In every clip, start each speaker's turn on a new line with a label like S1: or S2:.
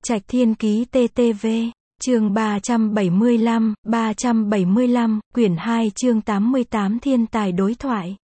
S1: Trạch Thiên Ký TTV, chương 375, quyển 2 chương 88 Thiên tài đối thoại.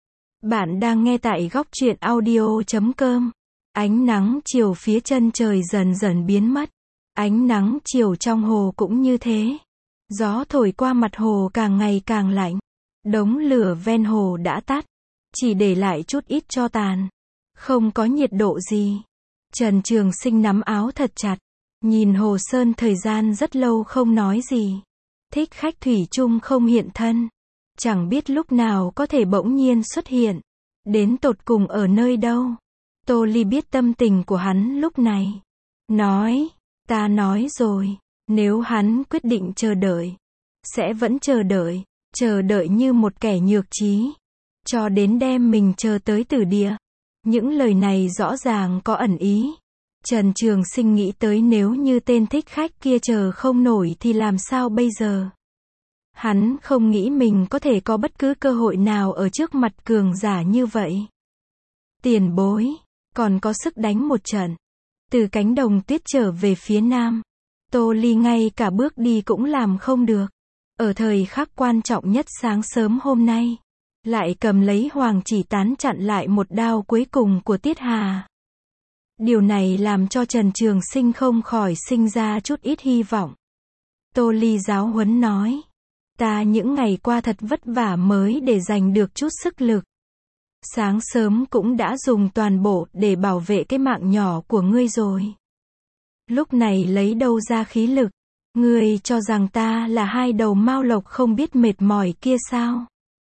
S1: Bạn đang nghe tại góc truyện audio.com. Ánh nắng chiều phía chân trời dần dần biến mất. Ánh nắng chiều trong hồ cũng như thế. Gió thổi qua mặt hồ càng ngày càng lạnh. Đống lửa ven hồ đã tắt, chỉ để lại chút ít tro tàn. Không có nhiệt độ gì. Trần Trường Sinh nắm áo thật chặt. Nhìn hồ sơn thời gian rất lâu không nói gì. Thích khách thủy chung không hiện thân. Chẳng biết lúc nào có thể bỗng nhiên xuất hiện. Đến tột cùng ở nơi đâu. Tô Ly biết tâm tình của hắn lúc này. Nói, ta nói rồi. Nếu hắn quyết định chờ đợi, sẽ vẫn chờ đợi. Chờ đợi như một kẻ nhược trí. Cho đến đem mình chờ tới tử địa. Những lời này rõ ràng có ẩn ý. Trần Trường Sinh nghĩ tới nếu như tên thích khách kia chờ không nổi thì làm sao bây giờ. Hắn không nghĩ mình có thể có bất cứ cơ hội nào ở trước mặt cường giả như vậy. Tiền bối, còn có sức đánh một trận. Từ cánh đồng tuyết trở về phía nam, Tô Ly ngay cả bước đi cũng làm không được. Ở thời khắc quan trọng nhất sáng sớm hôm nay, lại cầm lấy hoàng chỉ tán chặn lại một đao cuối cùng của Tiết Hà. Điều này làm cho Trần Trường Sinh không khỏi sinh ra chút ít hy vọng. Tô Ly giáo huấn nói, ta những ngày qua thật vất vả mới để giành được chút sức lực. Sáng sớm cũng đã dùng toàn bộ để bảo vệ cái mạng nhỏ của ngươi rồi. Lúc này lấy đâu ra khí lực? Ngươi cho rằng ta là hai đầu mao lộc không biết mệt mỏi kia sao?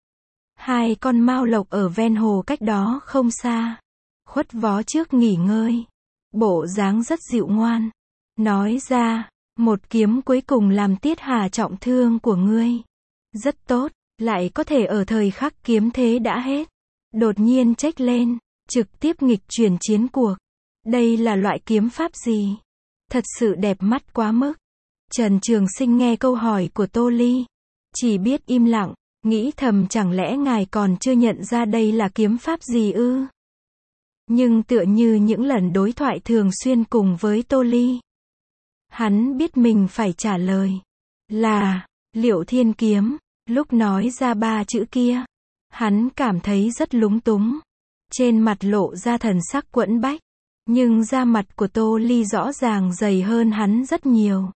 S1: Hai con mao lộc ở ven hồ cách đó không xa. Khuất vó trước nghỉ ngơi. Bộ dáng rất dịu ngoan. Nói ra, một kiếm cuối cùng làm Tiết Hà trọng thương của ngươi. Rất tốt, lại có thể ở thời khắc kiếm thế đã hết. Đột nhiên trách lên, trực tiếp nghịch chuyển chiến cuộc. Đây là loại kiếm pháp gì? Thật sự đẹp mắt quá mức. Trần Trường Sinh nghe câu hỏi của Tô Ly. Chỉ biết im lặng, nghĩ thầm chẳng lẽ ngài còn chưa nhận ra đây là kiếm pháp gì ư? Nhưng tựa như những lần đối thoại thường xuyên cùng với Tô Ly, hắn biết mình phải trả lời là Liệu Thiên Kiếm. Lúc nói ra ba chữ kia, hắn cảm thấy rất lúng túng. Trên mặt lộ ra thần sắc quẫn bách. Nhưng da mặt của Tô Ly rõ ràng dày hơn hắn rất nhiều.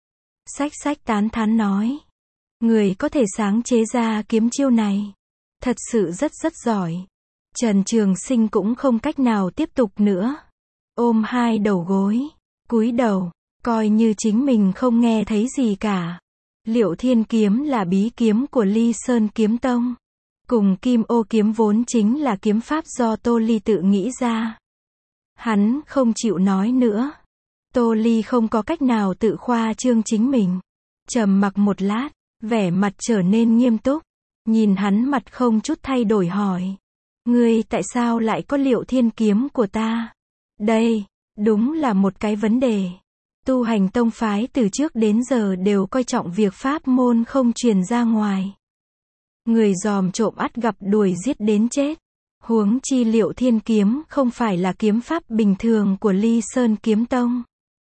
S1: Xách tán thán nói, người có thể sáng chế ra kiếm chiêu này, thật sự rất giỏi. Trần Trường Sinh cũng không cách nào tiếp tục nữa. Ôm hai đầu gối, cúi đầu, coi như chính mình không nghe thấy gì cả. Liệu Thiên Kiếm là bí kiếm của Ly Sơn Kiếm Tông. Cùng Kim Ô Kiếm vốn chính là kiếm pháp do Tô Ly tự nghĩ ra. Hắn không chịu nói nữa. Tô Ly không có cách nào tự khoa trương chính mình. Trầm mặc một lát, vẻ mặt trở nên nghiêm túc. Nhìn hắn mặt không chút thay đổi hỏi. Ngươi tại sao lại có Liệu Thiên Kiếm của ta? Đây, đúng là một cái vấn đề. Tu hành tông phái từ trước đến giờ đều coi trọng việc pháp môn không truyền ra ngoài. Người dòm trộm ắt gặp đuổi giết đến chết. Huống chi Liệu Thiên Kiếm không phải là kiếm pháp bình thường của Ly Sơn Kiếm Tông,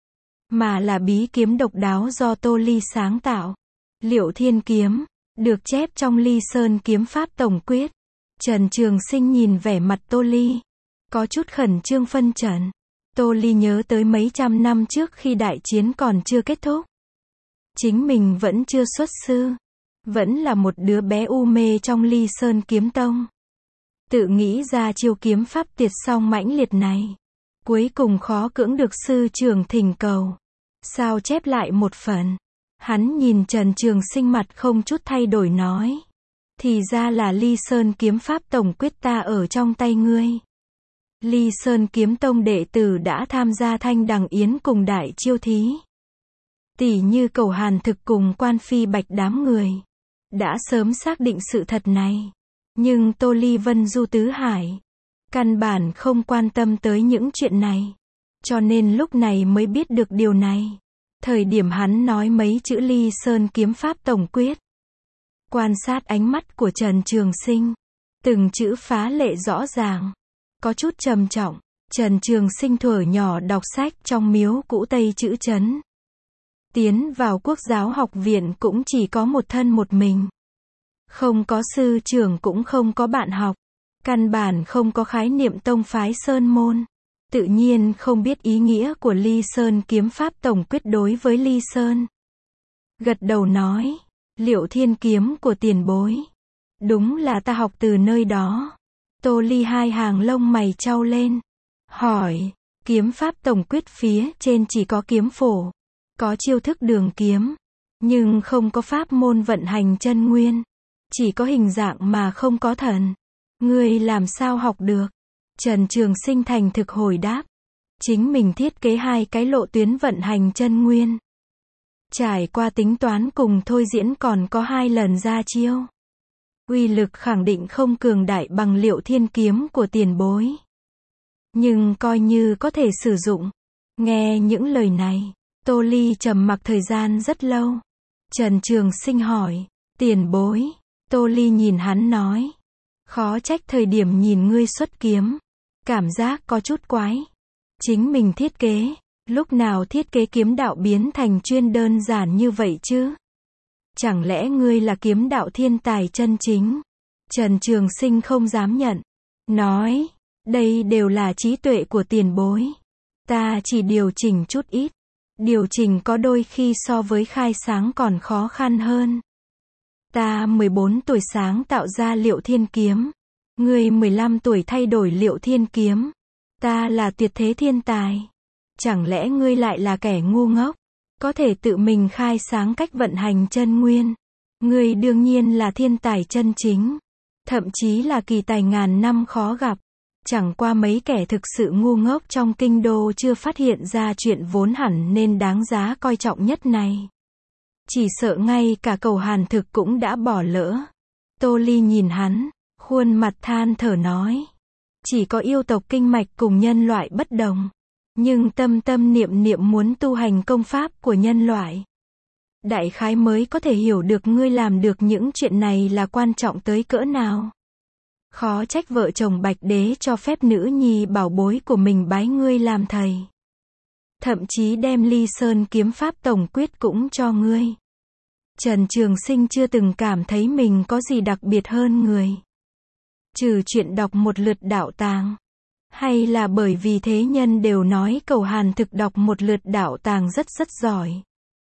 S1: mà là bí kiếm độc đáo do Tô Ly sáng tạo. Liệu Thiên Kiếm được chép trong Ly Sơn Kiếm Pháp Tổng Quyết. Trần Trường Sinh nhìn vẻ mặt Tô Ly, có chút khẩn trương phân trần. Tô Ly nhớ tới mấy trăm năm trước khi đại chiến còn chưa kết thúc. Chính mình vẫn chưa xuất sư, vẫn là một đứa bé u mê trong Ly Sơn Kiếm Tông. Tự nghĩ ra chiêu kiếm pháp tuyệt song mãnh liệt này. Cuối cùng khó cưỡng được sư trưởng thỉnh cầu. Sao chép lại một phần. Hắn nhìn Trần Trường Sinh mặt không chút thay đổi nói. Thì ra là Ly Sơn Kiếm Pháp Tổng Quyết ta ở trong tay ngươi. Ly Sơn Kiếm Tông đệ tử đã tham gia thanh đằng yến cùng đại chiêu thí. Tỷ như Cầu Hàn Thực cùng Quan Phi Bạch đám người đã sớm xác định sự thật này. Nhưng Tô Ly Vân Du Tứ Hải căn bản không quan tâm tới những chuyện này. Cho nên lúc này mới biết được điều này. Thời điểm hắn nói mấy chữ Ly Sơn Kiếm Pháp Tổng Quyết. Quan sát ánh mắt của Trần Trường Sinh. Từng chữ phá lệ rõ ràng. Có chút trầm trọng. Trần Trường Sinh thuở nhỏ đọc sách trong miếu cũ Tây Chữ Trấn. Tiến vào Quốc giáo học viện cũng chỉ có một thân một mình. Không có sư trưởng cũng không có bạn học. Căn bản không có khái niệm tông phái sơn môn. Tự nhiên không biết ý nghĩa của Ly Sơn kiếm pháp tổng quyết đối với Ly Sơn. Gật đầu nói, Liệu Thiên kiếm của tiền bối. Đúng là ta học từ nơi đó. Tô Ly hai hàng lông mày chau lên. Hỏi, kiếm pháp tổng quyết phía trên chỉ có kiếm phổ. Có chiêu thức đường kiếm. Nhưng không có pháp môn vận hành chân nguyên. Chỉ có hình dạng mà không có thần. Ngươi làm sao học được? Trần Trường Sinh thành thực hồi đáp. Chính mình thiết kế hai cái lộ tuyến vận hành chân nguyên. Trải qua tính toán cùng thôi diễn còn có 2 lần ra chiêu. Uy lực khẳng định không cường đại bằng Liệu Thiên kiếm của tiền bối. Nhưng coi như có thể sử dụng. Nghe những lời này, Tô Ly trầm mặc thời gian rất lâu. Trần Trường Sinh hỏi, tiền bối. Tô Ly nhìn hắn nói, khó trách thời điểm nhìn ngươi xuất kiếm. Cảm giác có chút quái. Chính mình thiết kế. Lúc nào thiết kế kiếm đạo biến thành chuyên đơn giản như vậy chứ? Chẳng lẽ ngươi là kiếm đạo thiên tài chân chính? Trần Trường Sinh không dám nhận. Nói, đây đều là trí tuệ của tiền bối. Ta chỉ điều chỉnh chút ít. Điều chỉnh có đôi khi so với khai sáng còn khó khăn hơn. Ta 14 tuổi sáng tạo ra Liệu Thiên kiếm. Ngươi 15 tuổi thay đổi Liệu Thiên kiếm. Ta là tuyệt thế thiên tài. Chẳng lẽ ngươi lại là kẻ ngu ngốc? Có thể tự mình khai sáng cách vận hành chân nguyên. Ngươi đương nhiên là thiên tài chân chính. Thậm chí là kỳ tài ngàn năm khó gặp. Chẳng qua mấy kẻ thực sự ngu ngốc trong kinh đô chưa phát hiện ra chuyện vốn hẳn nên đáng giá coi trọng nhất này. Chỉ sợ ngay cả Cầu Hàn Thực cũng đã bỏ lỡ. Tô Ly nhìn hắn, khuôn mặt than thở nói. Chỉ có yêu tộc kinh mạch cùng nhân loại bất đồng. Nhưng tâm tâm niệm niệm muốn tu hành công pháp của nhân loại. Đại khái mới có thể hiểu được ngươi làm được những chuyện này là quan trọng tới cỡ nào. Khó trách vợ chồng Bạch Đế cho phép nữ nhi bảo bối của mình bái ngươi làm thầy. Thậm chí đem Ly Sơn kiếm pháp tổng quyết cũng cho ngươi. Trần Trường Sinh chưa từng cảm thấy mình có gì đặc biệt hơn người. Trừ chuyện đọc một lượt đạo tàng. Hay là bởi vì thế nhân đều nói Cầu Hàn Thực đọc một lượt đạo tàng rất giỏi.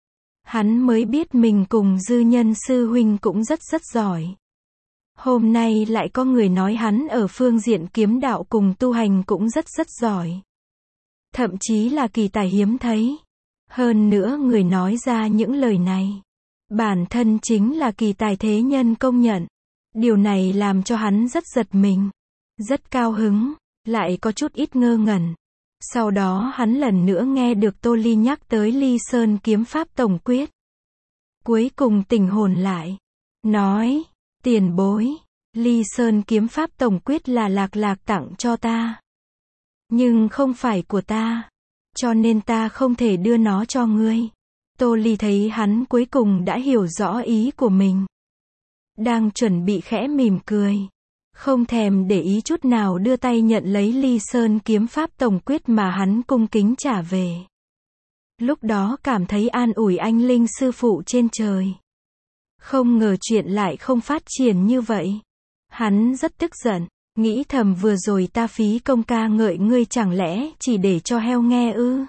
S1: Hắn mới biết mình cùng Dư Nhân sư huynh cũng rất giỏi. Hôm nay lại có người nói hắn ở phương diện kiếm đạo cùng tu hành cũng rất giỏi. Thậm chí là kỳ tài hiếm thấy. Hơn nữa người nói ra những lời này. Bản thân chính là kỳ tài thế nhân công nhận. Điều này làm cho hắn rất giật mình. Rất cao hứng. Lại có chút ít ngơ ngẩn. Sau đó hắn lần nữa nghe được Tô Ly nhắc tới Ly Sơn kiếm pháp tổng quyết. Cuối cùng tỉnh hồn lại. Nói, tiền bối, Ly Sơn kiếm pháp tổng quyết là Lạc tặng cho ta. Nhưng không phải của ta. Cho nên ta không thể đưa nó cho ngươi. Tô Ly thấy hắn cuối cùng đã hiểu rõ ý của mình. Đang chuẩn bị khẽ mỉm cười. Không thèm để ý chút nào đưa tay nhận lấy Ly Sơn kiếm pháp tổng quyết mà hắn cung kính trả về. Lúc đó cảm thấy an ủi anh linh sư phụ trên trời. Không ngờ chuyện lại không phát triển như vậy. Hắn rất tức giận, nghĩ thầm vừa rồi ta phí công ca ngợi ngươi chẳng lẽ chỉ để cho heo nghe ư?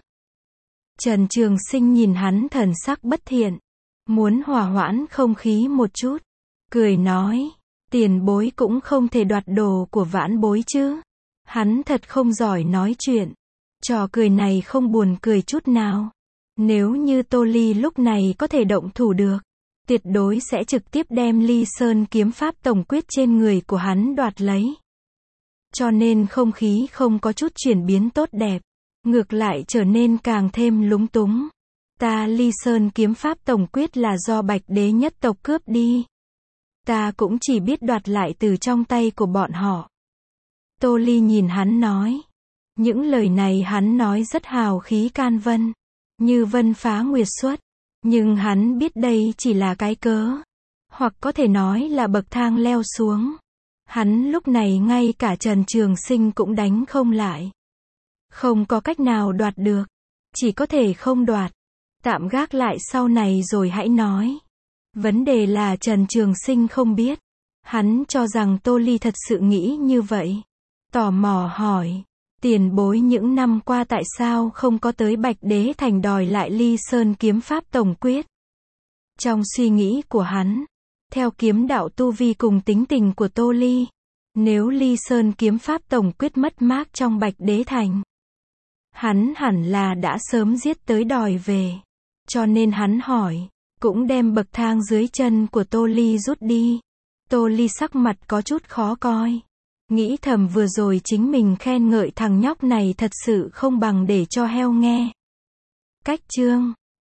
S1: Trần Trường Sinh nhìn hắn thần sắc bất thiện, muốn hòa hoãn không khí một chút, cười nói. Tiền bối cũng không thể đoạt đồ của vãn bối chứ. Hắn thật không giỏi nói chuyện. Trò cười này không buồn cười chút nào. Nếu như Tô Ly lúc này có thể động thủ được, tuyệt đối sẽ trực tiếp đem Ly Sơn kiếm pháp tổng quyết trên người của hắn đoạt lấy. Cho nên không khí không có chút chuyển biến tốt đẹp. Ngược lại trở nên càng thêm lúng túng. Ta Ly Sơn kiếm pháp tổng quyết là do Bạch Đế nhất tộc cướp đi. Ta cũng chỉ biết đoạt lại từ trong tay của bọn họ. Tô Ly nhìn hắn nói. Những lời này hắn nói rất hào khí can vân. Như vân phá nguyệt xuất. Nhưng hắn biết đây chỉ là cái cớ. Hoặc có thể nói là bậc thang leo xuống. Hắn lúc này ngay cả Trần Trường Sinh cũng đánh không lại. Không có cách nào đoạt được. Chỉ có thể không đoạt. Tạm gác lại sau này rồi hãy nói. Vấn đề là Trần Trường Sinh không biết. Hắn cho rằng Tô Ly thật sự nghĩ như vậy. Tò mò hỏi. Tiền bối những năm qua tại sao không có tới Bạch Đế Thành đòi lại Ly Sơn kiếm pháp tổng quyết? Trong suy nghĩ của hắn, theo kiếm đạo tu vi cùng tính tình của Tô Ly, nếu Ly Sơn kiếm pháp tổng quyết mất mát trong Bạch Đế Thành, hắn hẳn là đã sớm giết tới đòi về. Cho nên hắn hỏi, cũng đem bậc thang dưới chân của Tô Ly rút đi. Tô Ly sắc mặt có chút khó coi. Nghĩ thầm vừa rồi chính mình khen ngợi thằng nhóc này thật sự không bằng để cho heo nghe. Cách chương